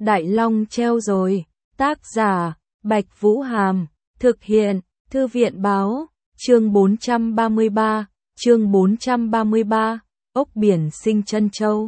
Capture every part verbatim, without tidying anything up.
Đại Long treo rồi, tác giả, Bạch Vũ Hàm, thực hiện, Thư viện báo, chương bốn trăm ba mươi ba, chương bốn trăm ba mươi ba, ốc biển Sinh Trân Châu.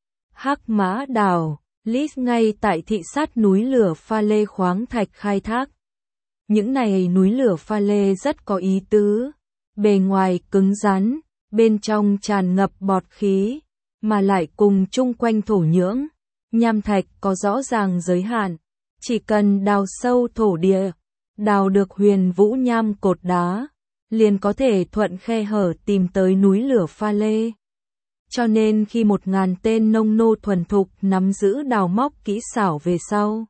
Hắc Mã Đảo, Lít ngay tại thị sát núi lửa pha lê khoáng thạch khai thác. Những này núi lửa pha lê rất có ý tứ, bề ngoài cứng rắn, bên trong tràn ngập bọt khí, mà lại cùng chung quanh thổ nhưỡng, nham thạch có rõ ràng giới hạn, chỉ cần đào sâu thổ địa, đào được huyền vũ nham cột đá, liền có thể thuận khe hở tìm tới núi lửa pha lê. Cho nên khi một ngàn tên nông nô thuần thục nắm giữ đào móc kỹ xảo về sau,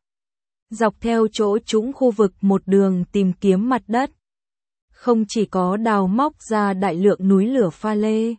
dọc theo chỗ trũng khu vực một đường tìm kiếm mặt đất, không chỉ có đào móc ra đại lượng núi lửa pha lê,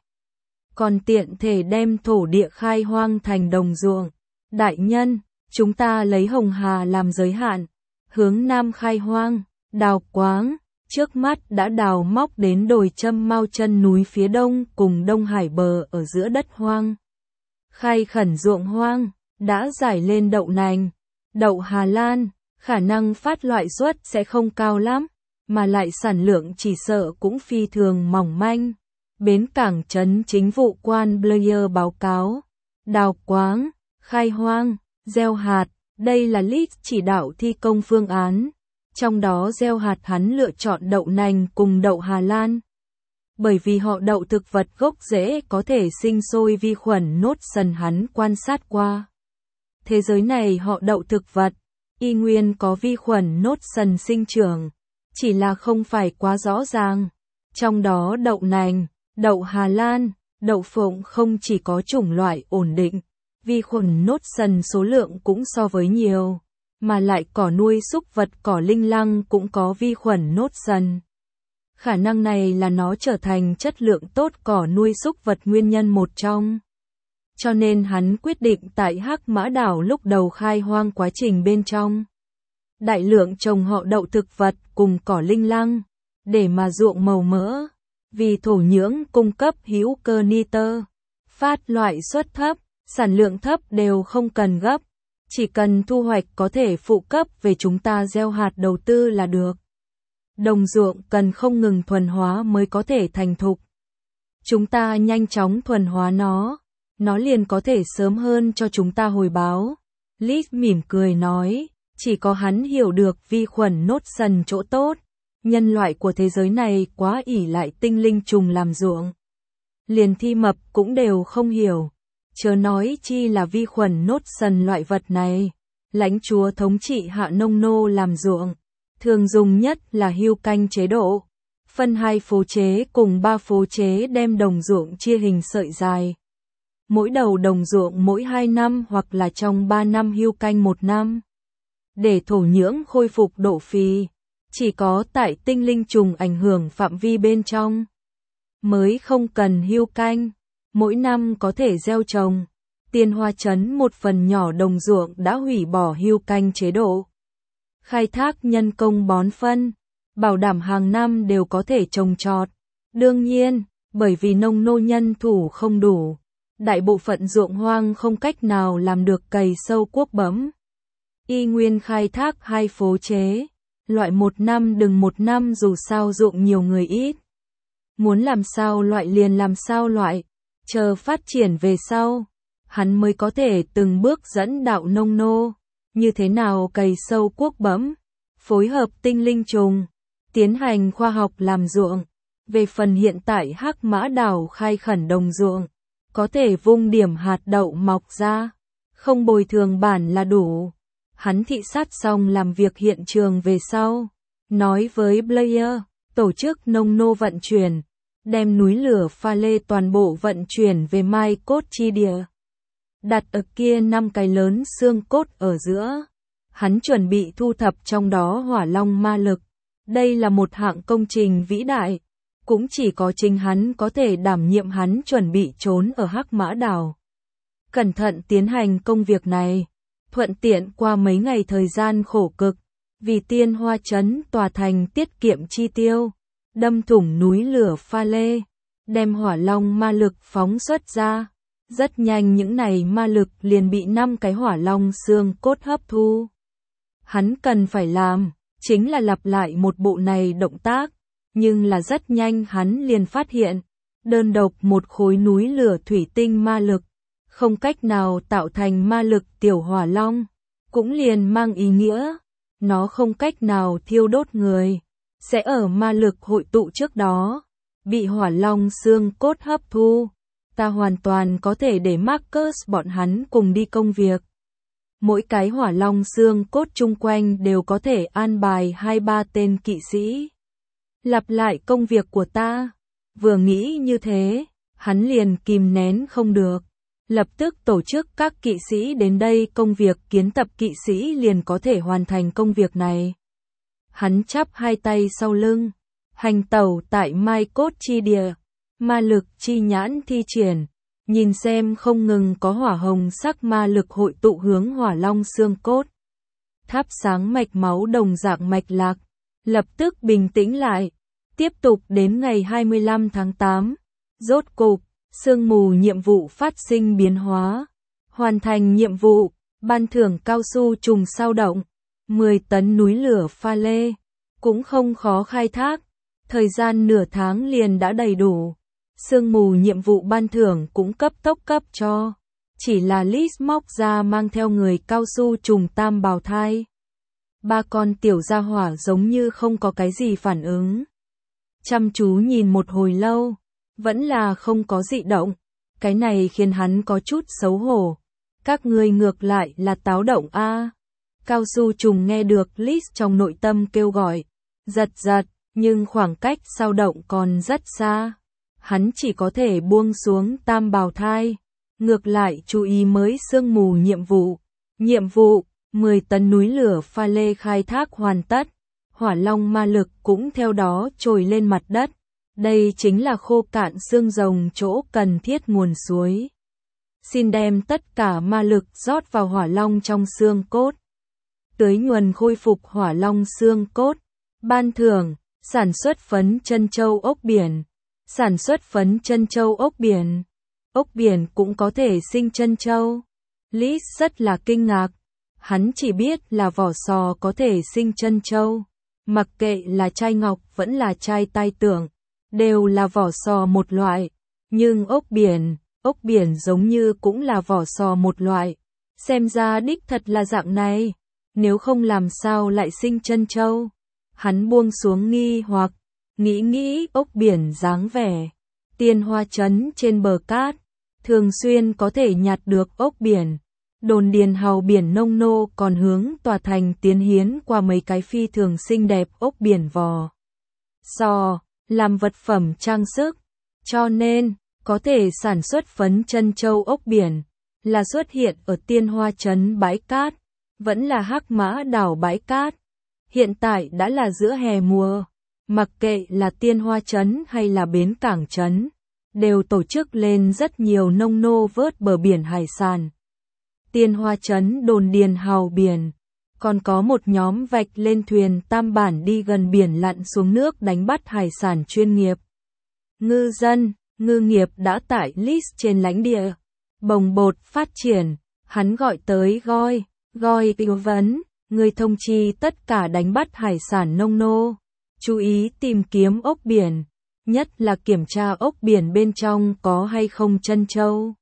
còn tiện thể đem thổ địa khai hoang thành đồng ruộng. Đại nhân, chúng ta lấy Hồng Hà làm giới hạn, hướng nam khai hoang, đào quáng, trước mắt đã đào móc đến đồi Châm Mao chân núi phía đông cùng Đông Hải bờ ở giữa đất hoang. Khai khẩn ruộng hoang, đã giải lên đậu nành, đậu Hà Lan, khả năng phát loại suất sẽ không cao lắm, mà lại sản lượng chỉ sợ cũng phi thường mỏng manh. Bến cảng trấn chính vụ quan Blair báo cáo, đào quáng, khai hoang, gieo hạt, đây là Lít chỉ đạo thi công phương án, trong đó gieo hạt hắn lựa chọn đậu nành cùng đậu Hà Lan. Bởi vì họ đậu thực vật gốc rễ có thể sinh sôi vi khuẩn nốt sần hắn quan sát qua. Thế giới này họ đậu thực vật, y nguyên có vi khuẩn nốt sần sinh trưởng, chỉ là không phải quá rõ ràng. Trong đó đậu nành, đậu Hà Lan, đậu phộng không chỉ có chủng loại ổn định, vi khuẩn nốt sần số lượng cũng so với nhiều, mà lại cỏ nuôi súc vật cỏ linh lăng cũng có vi khuẩn nốt sần. Khả năng này là nó trở thành chất lượng tốt cỏ nuôi súc vật nguyên nhân một trong. Cho nên hắn quyết định tại Hắc Mã Đảo lúc đầu khai hoang quá trình bên trong, đại lượng trồng họ đậu thực vật cùng cỏ linh lăng, để mà ruộng màu mỡ, vì thổ nhưỡng cung cấp hữu cơ nitơ, phát loại suất thấp, sản lượng thấp đều không cần gấp, chỉ cần thu hoạch có thể phụ cấp về chúng ta gieo hạt đầu tư là được. Đồng ruộng cần không ngừng thuần hóa mới có thể thành thục. Chúng ta nhanh chóng thuần hóa nó, nó liền có thể sớm hơn cho chúng ta hồi báo. Lít mỉm cười nói, chỉ có hắn hiểu được vi khuẩn nốt sần chỗ tốt. Nhân loại của thế giới này quá ỷ lại tinh linh trùng làm ruộng. Liền thi mập cũng đều không hiểu. Chớ nói chi là vi khuẩn nốt sần loại vật này. Lãnh chúa thống trị hạ nông nô làm ruộng, thường dùng nhất là hưu canh chế độ. Phân hai phố chế cùng ba phố chế đem đồng ruộng chia hình sợi dài. Mỗi đầu đồng ruộng mỗi hai năm hoặc là trong ba năm hưu canh một năm. Để thổ nhưỡng khôi phục độ phì, chỉ có tại tinh linh trùng ảnh hưởng phạm vi bên trong mới không cần hưu canh, mỗi năm có thể gieo trồng. Tiên Hoa trấn một phần nhỏ đồng ruộng đã hủy bỏ hưu canh chế độ, khai thác nhân công bón phân, bảo đảm hàng năm đều có thể trồng trọt. Đương nhiên, bởi vì nông nô nhân thủ không đủ, đại bộ phận ruộng hoang không cách nào làm được cày sâu cuốc bẫm. Y nguyên khai thác hai phố chế, loại một năm đừng một năm dù sao ruộng nhiều người ít. Muốn làm sao loại liền làm sao loại, chờ phát triển về sau, hắn mới có thể từng bước dẫn đạo nông nô, như thế nào cày sâu cuốc bẫm, phối hợp tinh linh trùng, tiến hành khoa học làm ruộng. Về phần hiện tại Hắc Mã Đảo khai khẩn đồng ruộng, có thể vung điểm hạt đậu mọc ra, không bồi thường bản là đủ. Hắn thị sát xong làm việc hiện trường về sau, nói với Blair, tổ chức nông nô vận chuyển, đem núi lửa pha lê toàn bộ vận chuyển về Mai Cốt chi địa. Đặt ở kia năm cái lớn xương cốt ở giữa. Hắn chuẩn bị thu thập trong đó hỏa long ma lực. Đây là một hạng công trình vĩ đại. Cũng chỉ có chính hắn có thể đảm nhiệm hắn chuẩn bị trốn ở Hắc Mã Đảo. Cẩn thận tiến hành công việc này. Thuận tiện qua mấy ngày thời gian khổ cực. Vì Tiên Hoa trấn tòa thành tiết kiệm chi tiêu. Đâm thủng núi lửa pha lê. Đem hỏa long ma lực phóng xuất ra. Rất nhanh những này ma lực liền bị năm cái hỏa long xương cốt hấp thu. Hắn cần phải làm, chính là lặp lại một bộ này động tác, nhưng là rất nhanh hắn liền phát hiện, đơn độc một khối núi lửa thủy tinh ma lực, không cách nào tạo thành ma lực tiểu hỏa long, cũng liền mang ý nghĩa, nó không cách nào thiêu đốt người, sẽ ở ma lực hội tụ trước đó, bị hỏa long xương cốt hấp thu. Ta hoàn toàn có thể để Marcus bọn hắn cùng đi công việc. Mỗi cái hỏa long xương cốt chung quanh đều có thể an bài hai ba tên kỵ sĩ. Lặp lại công việc của ta. Vừa nghĩ như thế, hắn liền kìm nén không được. Lập tức tổ chức các kỵ sĩ đến đây công việc, kiến tập kỵ sĩ liền có thể hoàn thành công việc này. Hắn chắp hai tay sau lưng, hành tẩu tại mai cốt chi địa. Ma lực chi nhãn thi triển, nhìn xem không ngừng có hỏa hồng sắc ma lực hội tụ hướng hỏa long xương cốt. Thắp sáng mạch máu đồng dạng mạch lạc, lập tức bình tĩnh lại. Tiếp tục đến ngày hai mươi lăm tháng tám, rốt cục, sương mù nhiệm vụ phát sinh biến hóa. Hoàn thành nhiệm vụ, ban thưởng cao su trùng sao động, mười tấn núi lửa pha lê, cũng không khó khai thác. Thời gian nửa tháng liền đã đầy đủ. Sương mù nhiệm vụ ban thưởng cũng cấp tốc cấp cho. Chỉ là Liz móc ra mang theo người cao su trùng tam bào thai. Ba con tiểu gia hỏa giống như không có cái gì phản ứng. Chăm chú nhìn một hồi lâu, vẫn là không có dị động. Cái này khiến hắn có chút xấu hổ. Các ngươi ngược lại là táo động a. Cao su trùng nghe được Liz trong nội tâm kêu gọi. Giật giật, nhưng khoảng cách sao động còn rất xa. Hắn chỉ có thể buông xuống tam bào thai, ngược lại chú ý mới sương mù nhiệm vụ. Nhiệm vụ, mười tấn núi lửa pha lê khai thác hoàn tất, hỏa long ma lực cũng theo đó trồi lên mặt đất. Đây chính là khô cạn xương rồng chỗ cần thiết nguồn suối. Xin đem tất cả ma lực rót vào hỏa long trong xương cốt. Tưới nhuần khôi phục hỏa long xương cốt. Ban thưởng, sản xuất phấn chân châu ốc biển. Sản xuất phấn chân châu ốc biển. Ốc biển cũng có thể sinh chân châu. Liz rất là kinh ngạc. Hắn chỉ biết là vỏ sò có thể sinh chân châu. Mặc kệ là chai ngọc vẫn là chai tai tưởng, đều là vỏ sò một loại. Nhưng ốc biển, ốc biển giống như cũng là vỏ sò một loại. Xem ra đích thật là dạng này. Nếu không làm sao lại sinh chân châu. Hắn buông xuống nghi hoặc. Nghĩ nghĩ ốc biển dáng vẻ, tiên hoa trấn trên bờ cát, thường xuyên có thể nhặt được ốc biển. Đồn điền hào biển nông nô còn hướng tòa thành tiến hiến qua mấy cái phi thường xinh đẹp ốc biển vò sò, làm vật phẩm trang sức. Cho nên, có thể sản xuất phấn chân châu ốc biển, là xuất hiện ở tiên hoa trấn bãi cát, vẫn là hắc mã đảo bãi cát. Hiện tại đã là giữa hè mùa. Mặc kệ là tiên hoa trấn hay là bến cảng trấn, đều tổ chức lên rất nhiều nông nô vớt bờ biển hải sản. Tiên hoa trấn đồn điền hào biển, còn có một nhóm vạch lên thuyền tam bản đi gần biển lặn xuống nước đánh bắt hải sản chuyên nghiệp. Ngư dân, ngư nghiệp đã tại Liz trên lãnh địa, bồng bột phát triển, hắn gọi tới Goi, Goi tư vấn, người thông chi tất cả đánh bắt hải sản nông nô. Chú ý tìm kiếm ốc biển, nhất là kiểm tra ốc biển bên trong có hay không chân châu.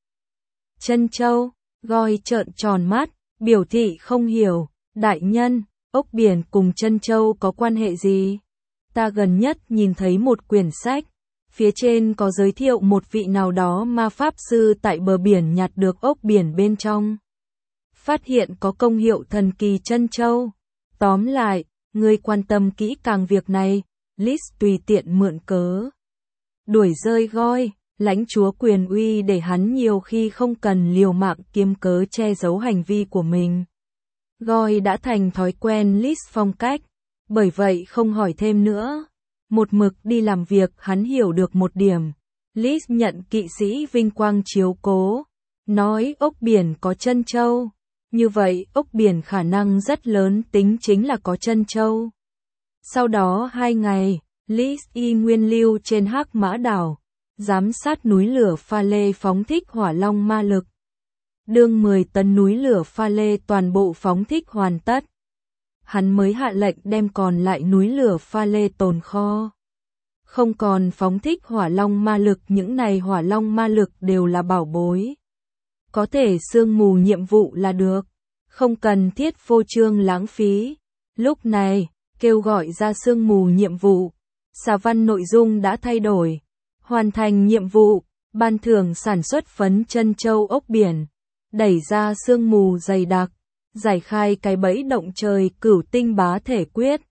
Chân châu, Goi trợn tròn mắt, biểu thị không hiểu. Đại nhân, ốc biển cùng chân châu có quan hệ gì? Ta gần nhất nhìn thấy một quyển sách, phía trên có giới thiệu một vị nào đó ma pháp sư tại bờ biển nhặt được ốc biển bên trong. Phát hiện có công hiệu thần kỳ chân châu. Tóm lại, ngươi quan tâm kỹ càng việc này, Liz tùy tiện mượn cớ. Đuổi rơi Goi, lãnh chúa quyền uy để hắn nhiều khi không cần liều mạng kiếm cớ che giấu hành vi của mình. Goi đã thành thói quen Liz phong cách, bởi vậy không hỏi thêm nữa. Một mực đi làm việc hắn hiểu được một điểm. Liz nhận kỵ sĩ vinh quang chiếu cố, nói ốc biển có chân châu. Như vậy, ốc biển khả năng rất lớn tính chính là có chân châu. Sau đó hai ngày, Liz y nguyên lưu trên hắc mã đảo, giám sát núi lửa pha lê phóng thích hỏa long ma lực. Đương mười tấn núi lửa pha lê toàn bộ phóng thích hoàn tất, hắn mới hạ lệnh đem còn lại núi lửa pha lê tồn kho. Không còn phóng thích hỏa long ma lực, những này hỏa long ma lực đều là bảo bối. Có thể sương mù nhiệm vụ là được, không cần thiết phô trương lãng phí. Lúc này, kêu gọi ra sương mù nhiệm vụ, xà văn nội dung đã thay đổi. Hoàn thành nhiệm vụ, ban thưởng sản xuất phấn chân châu ốc biển, đẩy ra sương mù dày đặc, giải khai cái bẫy động trời cửu tinh bá thể quyết.